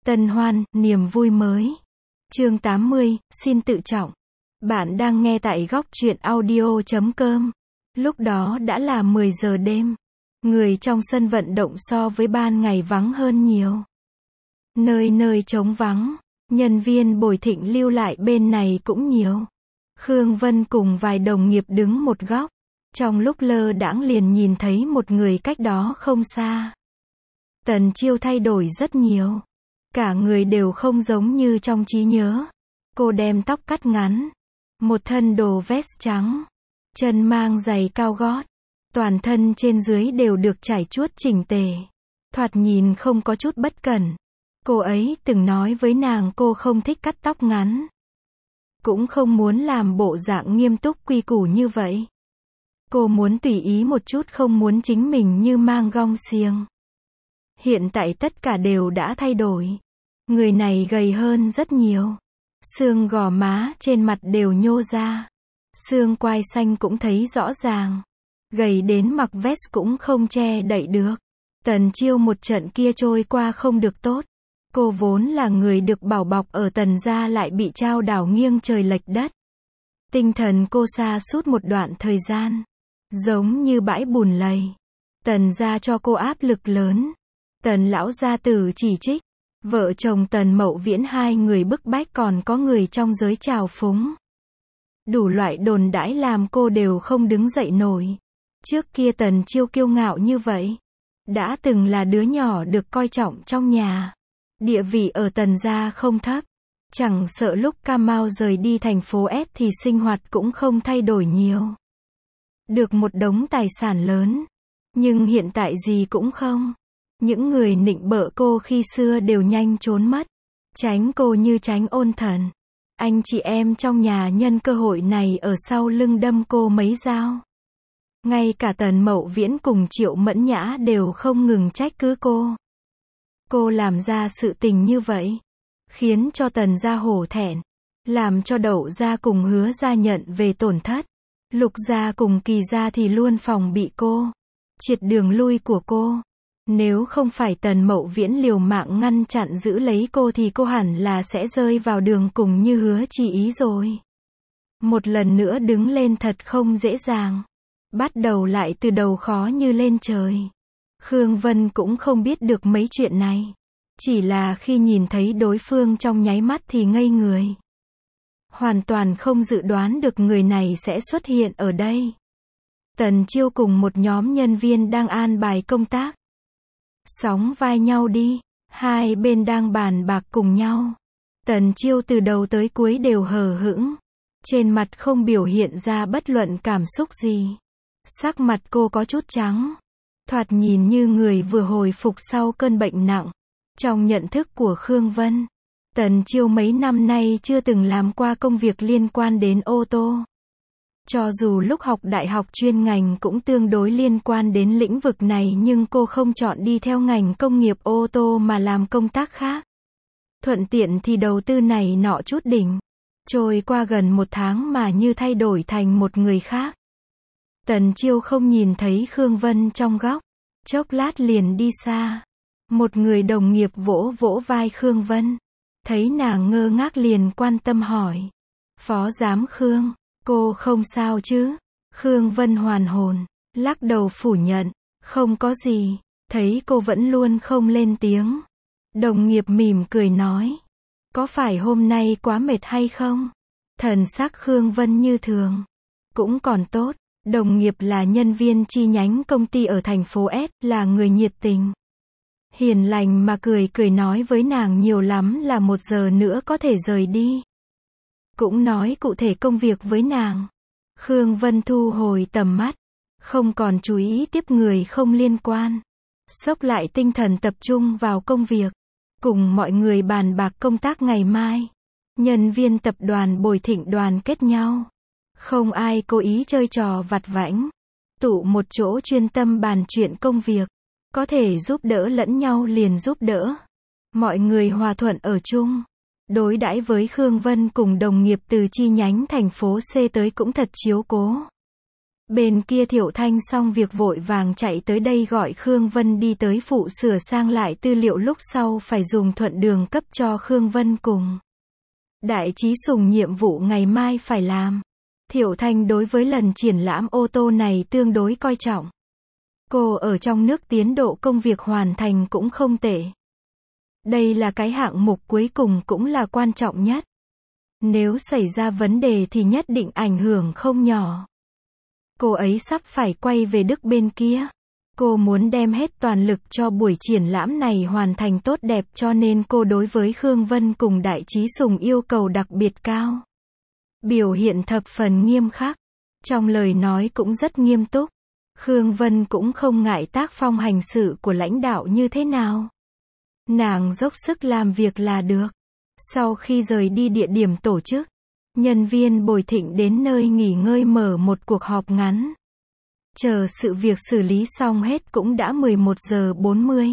Tân hoan, niềm vui mới. Chương 80, xin tự trọng. Bạn đang nghe tại góc truyện audio.com. Lúc đó đã là 10 giờ đêm. Người trong sân vận động so với ban ngày vắng hơn nhiều. Nơi nơi trống vắng. Nhân viên Bồi Thịnh lưu lại bên này cũng nhiều. Khương Vân cùng vài đồng nghiệp đứng một góc. Trong lúc lơ đãng liền nhìn thấy một người cách đó không xa. Tần Chiêu thay đổi rất nhiều. Cả người đều không giống như trong trí nhớ. Cô đem tóc cắt ngắn. Một thân đồ vest trắng. Chân mang giày cao gót. Toàn thân trên dưới đều được trải chuốt chỉnh tề. Thoạt nhìn không có chút bất cẩn. Cô ấy từng nói với nàng cô không thích cắt tóc ngắn. Cũng không muốn làm bộ dạng nghiêm túc quy củ như vậy. Cô muốn tùy ý một chút, không muốn chính mình như mang gông xiềng. Hiện tại tất cả đều đã thay đổi. Người này gầy hơn rất nhiều. Xương gò má trên mặt đều nhô ra. Xương quai xanh cũng thấy rõ ràng. Gầy đến mặc vest cũng không che đậy được. Tần Chiêu một trận kia trôi qua không được tốt. Cô vốn là người được bảo bọc ở Tần gia lại bị trao đảo nghiêng trời lệch đất. Tinh thần cô sa sút một đoạn thời gian. Giống như bãi bùn lầy. Tần gia cho cô áp lực lớn. Tần lão gia tử chỉ trích. Vợ chồng Tần Mậu Viễn hai người bức bách, còn có người trong giới trào phúng. Đủ loại đồn đãi làm cô đều không đứng dậy nổi. Trước kia Tần Chiêu kiêu ngạo như vậy. Đã từng là đứa nhỏ được coi trọng trong nhà. Địa vị ở Tần gia không thấp. Chẳng sợ lúc Cam Mao rời đi thành phố S thì sinh hoạt cũng không thay đổi nhiều. Được một đống tài sản lớn. Nhưng hiện tại gì cũng không. Những người nịnh bợ cô khi xưa đều nhanh trốn mất. Tránh cô như tránh ôn thần. Anh chị em trong nhà nhân cơ hội này ở sau lưng đâm cô mấy dao. Ngay cả Tần Mậu Viễn cùng Triệu Mẫn Nhã đều không ngừng trách cứ cô. Cô làm ra sự tình như vậy. Khiến cho Tần gia hổ thẹn. Làm cho Đậu gia cùng Hứa gia nhận về tổn thất. Lục gia cùng Kỳ gia thì luôn phòng bị cô. Triệt đường lui của cô. Nếu không phải Tần Mậu Viễn liều mạng ngăn chặn giữ lấy cô thì cô hẳn là sẽ rơi vào đường cùng như Hứa Chi Ý rồi. Một lần nữa đứng lên thật không dễ dàng. Bắt đầu lại từ đầu khó như lên trời. Khương Vân cũng không biết được mấy chuyện này. Chỉ là khi nhìn thấy đối phương trong nháy mắt thì ngây người. Hoàn toàn không dự đoán được người này sẽ xuất hiện ở đây. Tần Chiêu cùng một nhóm nhân viên đang an bài công tác. Sóng vai nhau đi. Hai bên đang bàn bạc cùng nhau. Tần Chiêu từ đầu tới cuối đều hờ hững. Trên mặt không biểu hiện ra bất luận cảm xúc gì. Sắc mặt cô có chút trắng. Thoạt nhìn như người vừa hồi phục sau cơn bệnh nặng. Trong nhận thức của Khương Vân, Tần Chiêu mấy năm nay chưa từng làm qua công việc liên quan đến ô tô. Cho dù lúc học đại học chuyên ngành cũng tương đối liên quan đến lĩnh vực này, nhưng cô không chọn đi theo ngành công nghiệp ô tô mà làm công tác khác. Thuận tiện thì đầu tư này nọ chút đỉnh. Trôi qua gần một tháng mà như thay đổi thành một người khác. Tần Chiêu không nhìn thấy Khương Vân trong góc. Chốc lát liền đi xa. Một người đồng nghiệp vỗ vỗ vai Khương Vân. Thấy nàng ngơ ngác liền quan tâm hỏi. Phó giám Khương, cô không sao chứ? Khương Vân hoàn hồn, lắc đầu phủ nhận. Không có gì. Thấy cô vẫn luôn không lên tiếng. Đồng nghiệp mỉm cười nói. Có phải hôm nay quá mệt hay không? Thần sắc Khương Vân như thường. Cũng còn tốt. Đồng nghiệp là nhân viên chi nhánh công ty ở thành phố S, là người nhiệt tình. Hiền lành mà cười cười nói với nàng nhiều lắm là 1 giờ nữa có thể rời đi. Cũng nói cụ thể công việc với nàng. Khương Vân thu hồi tầm mắt. Không còn chú ý tiếp người không liên quan. Xốc lại tinh thần tập trung vào công việc. Cùng mọi người bàn bạc công tác ngày mai. Nhân viên tập đoàn Bồi Thịnh đoàn kết nhau. Không ai cố ý chơi trò vặt vãnh. Tụ một chỗ chuyên tâm bàn chuyện công việc. Có thể giúp đỡ lẫn nhau liền giúp đỡ. Mọi người hòa thuận ở chung. Đối đãi với Khương Vân cùng đồng nghiệp từ chi nhánh thành phố C tới cũng thật chiếu cố. Bên kia Thiệu Thanh xong việc vội vàng chạy tới đây gọi Khương Vân đi tới phụ sửa sang lại tư liệu, lúc sau phải dùng thuận đường cấp cho Khương Vân cùng Đại Trí Sùng nhiệm vụ ngày mai phải làm. Thiệu Thanh đối với lần triển lãm ô tô này tương đối coi trọng. Cô ở trong nước tiến độ công việc hoàn thành cũng không tệ. Đây là cái hạng mục cuối cùng cũng là quan trọng nhất. Nếu xảy ra vấn đề thì nhất định ảnh hưởng không nhỏ. Cô ấy sắp phải quay về Đức bên kia. Cô muốn đem hết toàn lực cho buổi triển lãm này hoàn thành tốt đẹp, cho nên cô đối với Khương Vân cùng Đại Trí Sùng yêu cầu đặc biệt cao. Biểu hiện thập phần nghiêm khắc. Trong lời nói cũng rất nghiêm túc. Khương Vân cũng không ngại tác phong hành sự của lãnh đạo như thế nào. Nàng dốc sức làm việc là được. Sau khi rời đi địa điểm tổ chức, nhân viên Bồi Thịnh đến nơi nghỉ ngơi mở một cuộc họp ngắn. Chờ sự việc xử lý xong hết cũng đã 11 giờ 40.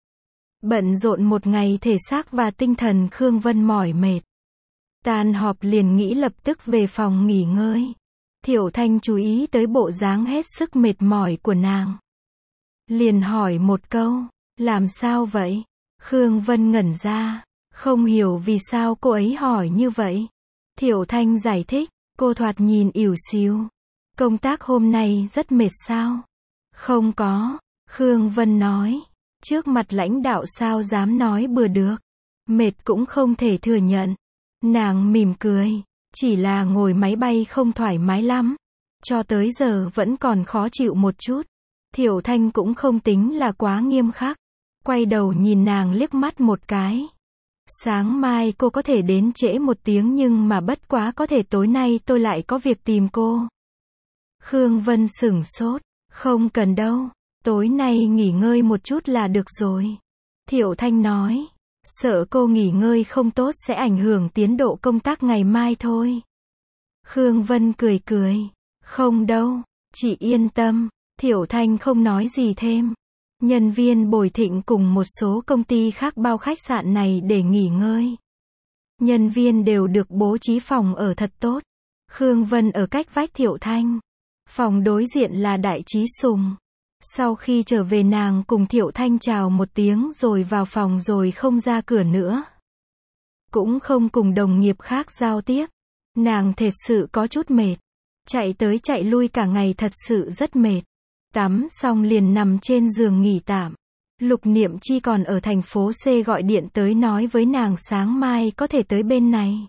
Bận rộn một ngày thể xác và tinh thần, Khương Vân mỏi mệt. Tan họp liền nghĩ lập tức về phòng nghỉ ngơi. Thiệu Thanh chú ý tới bộ dáng hết sức mệt mỏi của nàng. Liền hỏi một câu, làm sao vậy? Khương Vân ngẩn ra, không hiểu vì sao cô ấy hỏi như vậy. Thiệu Thanh giải thích, cô thoạt nhìn ỉu xìu. Công tác hôm nay rất mệt sao? Không có, Khương Vân nói. Trước mặt lãnh đạo sao dám nói bừa được. Mệt cũng không thể thừa nhận. Nàng mỉm cười, chỉ là ngồi máy bay không thoải mái lắm. Cho tới giờ vẫn còn khó chịu một chút. Thiệu Thanh cũng không tính là quá nghiêm khắc. Quay đầu nhìn nàng liếc mắt một cái. Sáng mai cô có thể đến trễ một tiếng, nhưng mà bất quá có thể tối nay tôi lại có việc tìm cô. Khương Vân sửng sốt, không cần đâu, tối nay nghỉ ngơi một chút là được rồi. Thiệu Thanh nói, sợ cô nghỉ ngơi không tốt sẽ ảnh hưởng tiến độ công tác ngày mai thôi. Khương Vân cười cười, không đâu, chị yên tâm. Thiệu Thanh không nói gì thêm. Nhân viên Bồi Thịnh cùng một số công ty khác bao khách sạn này để nghỉ ngơi. Nhân viên đều được bố trí phòng ở thật tốt. Khương Vân ở cách vách Thiệu Thanh. Phòng đối diện là Đại Trí Sùng. Sau khi trở về nàng cùng Thiệu Thanh chào một tiếng rồi vào phòng rồi không ra cửa nữa. Cũng không cùng đồng nghiệp khác giao tiếp. Nàng thật sự có chút mệt. Chạy tới chạy lui cả ngày thật sự rất mệt. Tắm xong liền nằm trên giường nghỉ tạm. Lục Niệm Chi còn ở thành phố C gọi điện tới nói với nàng sáng mai có thể tới bên này.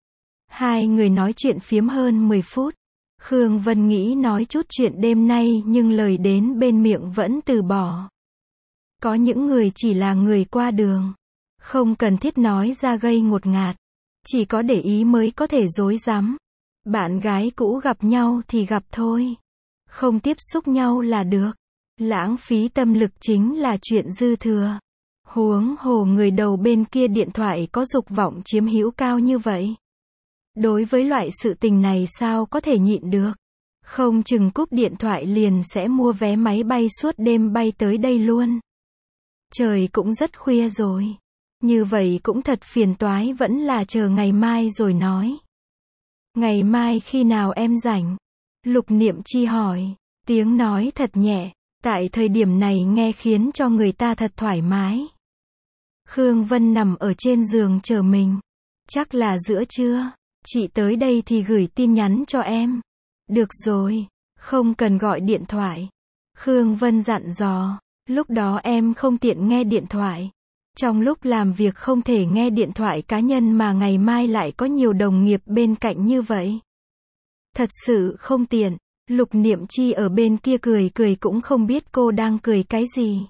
Hai người nói chuyện phiếm hơn 10 phút. Khương Vân nghĩ nói chút chuyện đêm nay nhưng lời đến bên miệng vẫn từ bỏ. Có những người chỉ là người qua đường. Không cần thiết nói ra gây ngột ngạt. Chỉ có để ý mới có thể rối rắm. Bạn gái cũ gặp nhau thì gặp thôi. Không tiếp xúc nhau là được. Lãng phí tâm lực chính là chuyện dư thừa. Huống hồ người đầu bên kia điện thoại có dục vọng chiếm hữu cao như vậy. Đối với loại sự tình này sao có thể nhịn được. Không chừng cúp điện thoại liền sẽ mua vé máy bay suốt đêm bay tới đây luôn. Trời cũng rất khuya rồi. Như vậy cũng thật phiền toái, vẫn là chờ ngày mai rồi nói. Ngày mai khi nào em rảnh? Lục Niệm Chi hỏi. Tiếng nói thật nhẹ. Tại thời điểm này nghe khiến cho người ta thật thoải mái. Khương Vân nằm ở trên giường chờ mình. Chắc là giữa trưa. Chị tới đây thì gửi tin nhắn cho em. Được rồi. Không cần gọi điện thoại. Khương Vân dặn dò. Lúc đó em không tiện nghe điện thoại. Trong lúc làm việc không thể nghe điện thoại cá nhân mà ngày mai lại có nhiều đồng nghiệp bên cạnh như vậy. Thật sự không tiện. Lục Niệm Chi ở bên kia cười cười cũng không biết cô đang cười cái gì.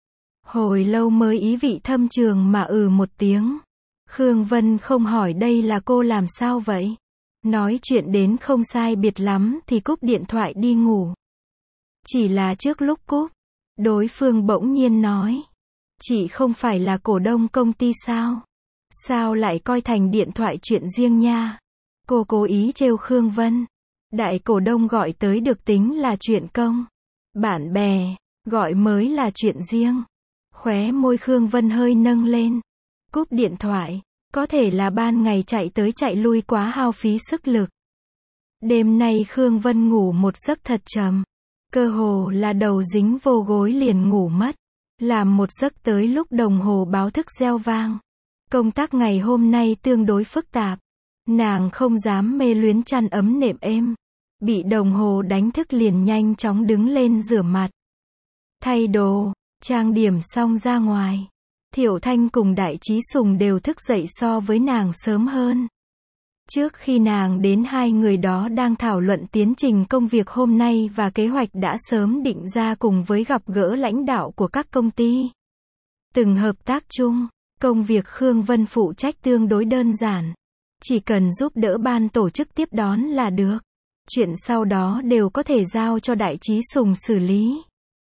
Hồi lâu mới ý vị thâm trường mà một tiếng. Khương Vân không hỏi đây là cô làm sao vậy. Nói chuyện đến không sai biệt lắm thì cúp điện thoại đi ngủ. Chỉ là trước lúc cúp, đối phương bỗng nhiên nói. Chị không phải là cổ đông công ty sao? Sao lại coi thành điện thoại chuyện riêng nha? Cô cố ý trêu Khương Vân. Đại cổ đông gọi tới được tính là chuyện công. Bạn bè, gọi mới là chuyện riêng. Khóe môi Khương Vân hơi nâng lên. Cúp điện thoại, có thể là ban ngày chạy tới chạy lui quá hao phí sức lực. Đêm nay Khương Vân ngủ một giấc thật trầm. Cơ hồ là đầu dính vô gối liền ngủ mất. Làm một giấc tới lúc đồng hồ báo thức reo vang. Công tác ngày hôm nay tương đối phức tạp. Nàng không dám mê luyến chăn ấm nệm êm. Bị đồng hồ đánh thức liền nhanh chóng đứng lên rửa mặt. Thay đồ, trang điểm xong ra ngoài. Thiệu Thanh cùng Đại Trí Sùng đều thức dậy so với nàng sớm hơn. Trước khi nàng đến hai người đó đang thảo luận tiến trình công việc hôm nay và kế hoạch đã sớm định ra cùng với gặp gỡ lãnh đạo của các công ty. Từng hợp tác chung, công việc Khương Vân phụ trách tương đối đơn giản. Chỉ cần giúp đỡ ban tổ chức tiếp đón là được. Chuyện sau đó đều có thể giao cho Đại Trí Sùng xử lý.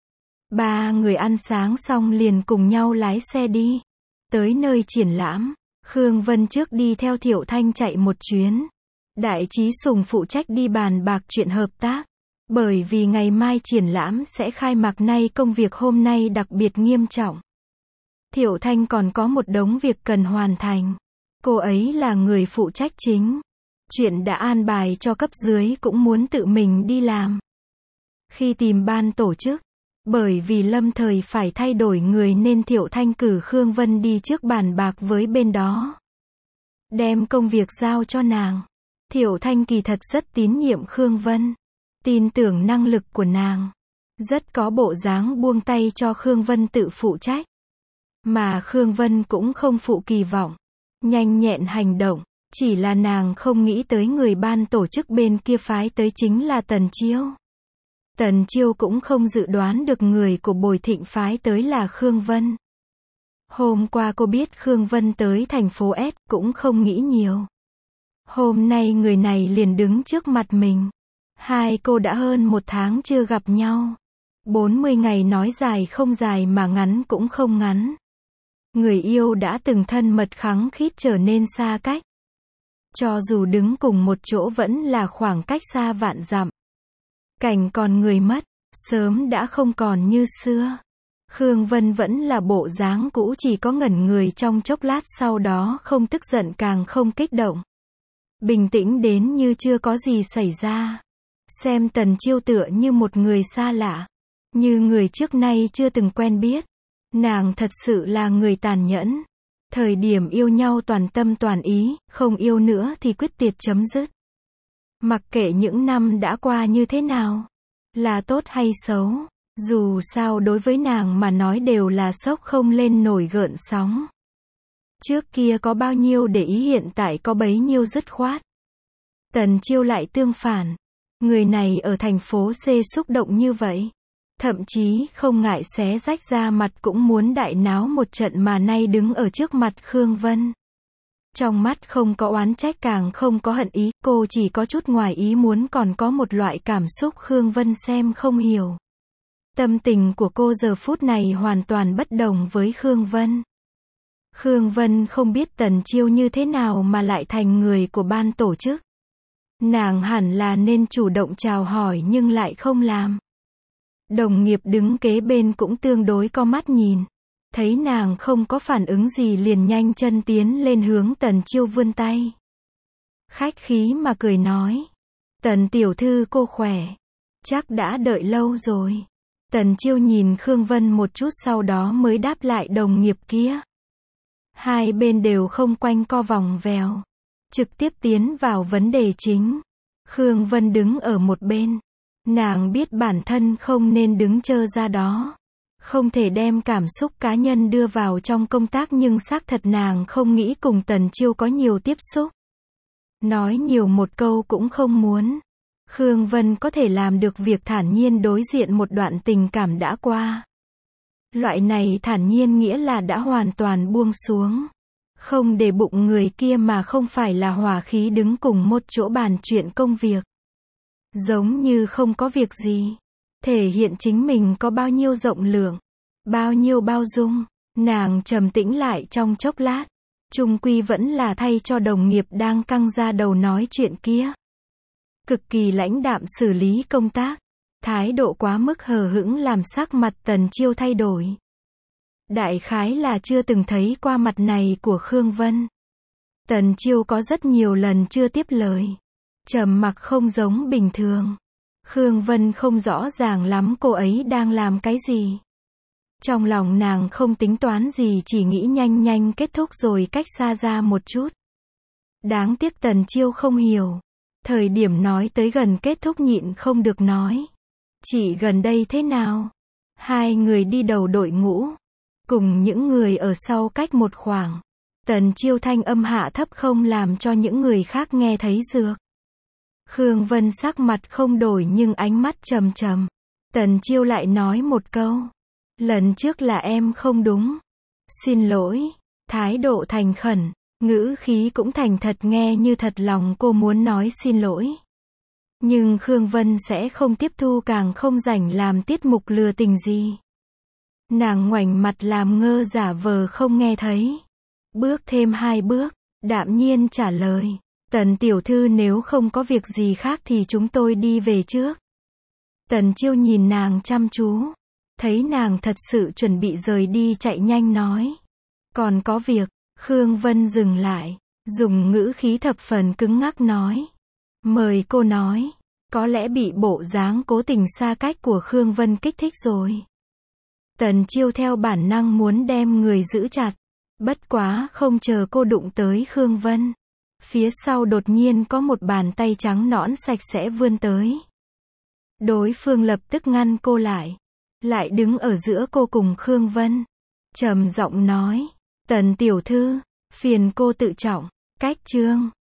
Ba người ăn sáng xong liền cùng nhau lái xe đi. Tới nơi triển lãm, Khương Vân trước đi theo Thiệu Thanh chạy một chuyến. Đại Trí Sùng phụ trách đi bàn bạc chuyện hợp tác. Bởi vì ngày mai triển lãm sẽ khai mạc nay công việc hôm nay đặc biệt nghiêm trọng. Thiệu Thanh còn có một đống việc cần hoàn thành. Cô ấy là người phụ trách chính. Chuyện đã an bài cho cấp dưới cũng muốn tự mình đi làm. Khi tìm ban tổ chức, bởi vì lâm thời phải thay đổi người nên Thiệu Thanh cử Khương Vân đi trước bàn bạc với bên đó. Đem công việc giao cho nàng. Thiệu Thanh kỳ thật rất tín nhiệm Khương Vân. Tin tưởng năng lực của nàng. Rất có bộ dáng buông tay cho Khương Vân tự phụ trách. Mà Khương Vân cũng không phụ kỳ vọng. Nhanh nhẹn hành động. Chỉ là nàng không nghĩ tới người ban tổ chức bên kia phái tới chính là Tần Chiêu. Tần Chiêu cũng không dự đoán được người của Bồi Thịnh phái tới là Khương Vân. Hôm qua cô biết Khương Vân tới thành phố S cũng không nghĩ nhiều. Hôm nay người này liền đứng trước mặt mình. Hai cô đã hơn một tháng chưa gặp nhau. 40 ngày nói dài không dài mà ngắn cũng không ngắn. Người yêu đã từng thân mật khăng khít trở nên xa cách. Cho dù đứng cùng một chỗ vẫn là khoảng cách xa vạn dặm. Cảnh còn người mất, sớm đã không còn như xưa. Khương Vân vẫn là bộ dáng cũ, chỉ có ngẩn người trong chốc lát, sau đó không tức giận càng không kích động. Bình tĩnh đến như chưa có gì xảy ra. Xem Tần Chiêu tựa như một người xa lạ. Như người trước nay chưa từng quen biết. Nàng thật sự là người tàn nhẫn. Thời điểm yêu nhau toàn tâm toàn ý, không yêu nữa thì quyết tuyệt chấm dứt. Mặc kệ những năm đã qua như thế nào, là tốt hay xấu, dù sao đối với nàng mà nói đều là sốc không lên nổi gợn sóng. Trước kia có bao nhiêu để ý, hiện tại có bấy nhiêu dứt khoát. Tần Chiêu lại tương phản. Người này ở thành phố C xúc động như vậy. Thậm chí không ngại xé rách da mặt cũng muốn đại náo một trận, mà nay đứng ở trước mặt Khương Vân. Trong mắt không có oán trách càng không có hận ý, cô chỉ có chút ngoài ý muốn, còn có một loại cảm xúc Khương Vân xem không hiểu. Tâm tình của cô giờ phút này hoàn toàn bất đồng với Khương Vân. Khương Vân không biết Tần Chiêu như thế nào mà lại thành người của ban tổ chức. Nàng hẳn là nên chủ động chào hỏi nhưng lại không làm. Đồng nghiệp đứng kế bên cũng tương đối có mắt nhìn. Thấy nàng không có phản ứng gì liền nhanh chân tiến lên hướng Tần Chiêu vươn tay. Khách khí mà cười nói. Tần tiểu thư cô khỏe. Chắc đã đợi lâu rồi. Tần Chiêu nhìn Khương Vân một chút sau đó mới đáp lại đồng nghiệp kia. Hai bên đều không quanh co vòng vèo. Trực tiếp tiến vào vấn đề chính. Khương Vân đứng ở một bên. Nàng biết bản thân không nên đứng trơ ra đó. Không thể đem cảm xúc cá nhân đưa vào trong công tác, nhưng xác thật nàng không nghĩ cùng Tần Chiêu có nhiều tiếp xúc. Nói nhiều một câu cũng không muốn. Khương Vân có thể làm được việc thản nhiên đối diện một đoạn tình cảm đã qua. Loại này thản nhiên nghĩa là đã hoàn toàn buông xuống. Không để bụng người kia mà không phải là hòa khí đứng cùng một chỗ bàn chuyện công việc. Giống như không có việc gì. Thể hiện chính mình có bao nhiêu rộng lượng, bao nhiêu bao dung. Nàng trầm tĩnh lại trong chốc lát. Chung quy vẫn là thay cho đồng nghiệp đang căng ra đầu nói chuyện kia. Cực kỳ lãnh đạm xử lý công tác. Thái độ quá mức hờ hững làm sắc mặt Tần Chiêu thay đổi. Đại khái là chưa từng thấy qua mặt này của Khương Vân. Tần Chiêu có rất nhiều lần chưa tiếp lời. trầm mặc không giống bình thường. Khương Vân không rõ ràng lắm cô ấy đang làm cái gì. Trong lòng nàng không tính toán gì, chỉ nghĩ nhanh nhanh kết thúc rồi cách xa ra một chút. Đáng tiếc Tần Chiêu không hiểu. Thời điểm nói tới gần kết thúc nhịn không được nói. Chị gần đây thế nào? Hai người đi đầu đội ngũ, cùng những người ở sau cách một khoảng. Tần Chiêu thanh âm hạ thấp không làm cho những người khác nghe thấy dược. Khương Vân sắc mặt không đổi nhưng ánh mắt trầm trầm. Tần Chiêu lại nói một câu. Lần trước là em không đúng. Xin lỗi. Thái độ thành khẩn, ngữ khí cũng thành thật, nghe như thật lòng cô muốn nói xin lỗi. Nhưng Khương Vân sẽ không tiếp thu, càng không rảnh làm tiết mục lừa tình gì. Nàng ngoảnh mặt làm ngơ giả vờ không nghe thấy. Bước thêm 2 bước, đạm nhiên trả lời. Tần tiểu thư nếu không có việc gì khác thì chúng tôi đi về trước. Tần Chiêu nhìn nàng chăm chú. Thấy nàng thật sự chuẩn bị rời đi, chạy nhanh nói. Còn có việc. Khương Vân dừng lại, dùng ngữ khí thập phần cứng ngắc nói. Mời cô nói. Có lẽ bị bộ dáng cố tình xa cách của Khương Vân kích thích rồi. Tần Chiêu theo bản năng muốn đem người giữ chặt. Bất quá không chờ cô đụng tới Khương Vân. Phía sau đột nhiên có một bàn tay trắng nõn sạch sẽ vươn tới. Đối phương lập tức ngăn cô lại. Lại đứng ở giữa cô cùng Khương Vân. Trầm giọng nói. Tần tiểu thư, phiền cô tự trọng. Cách chương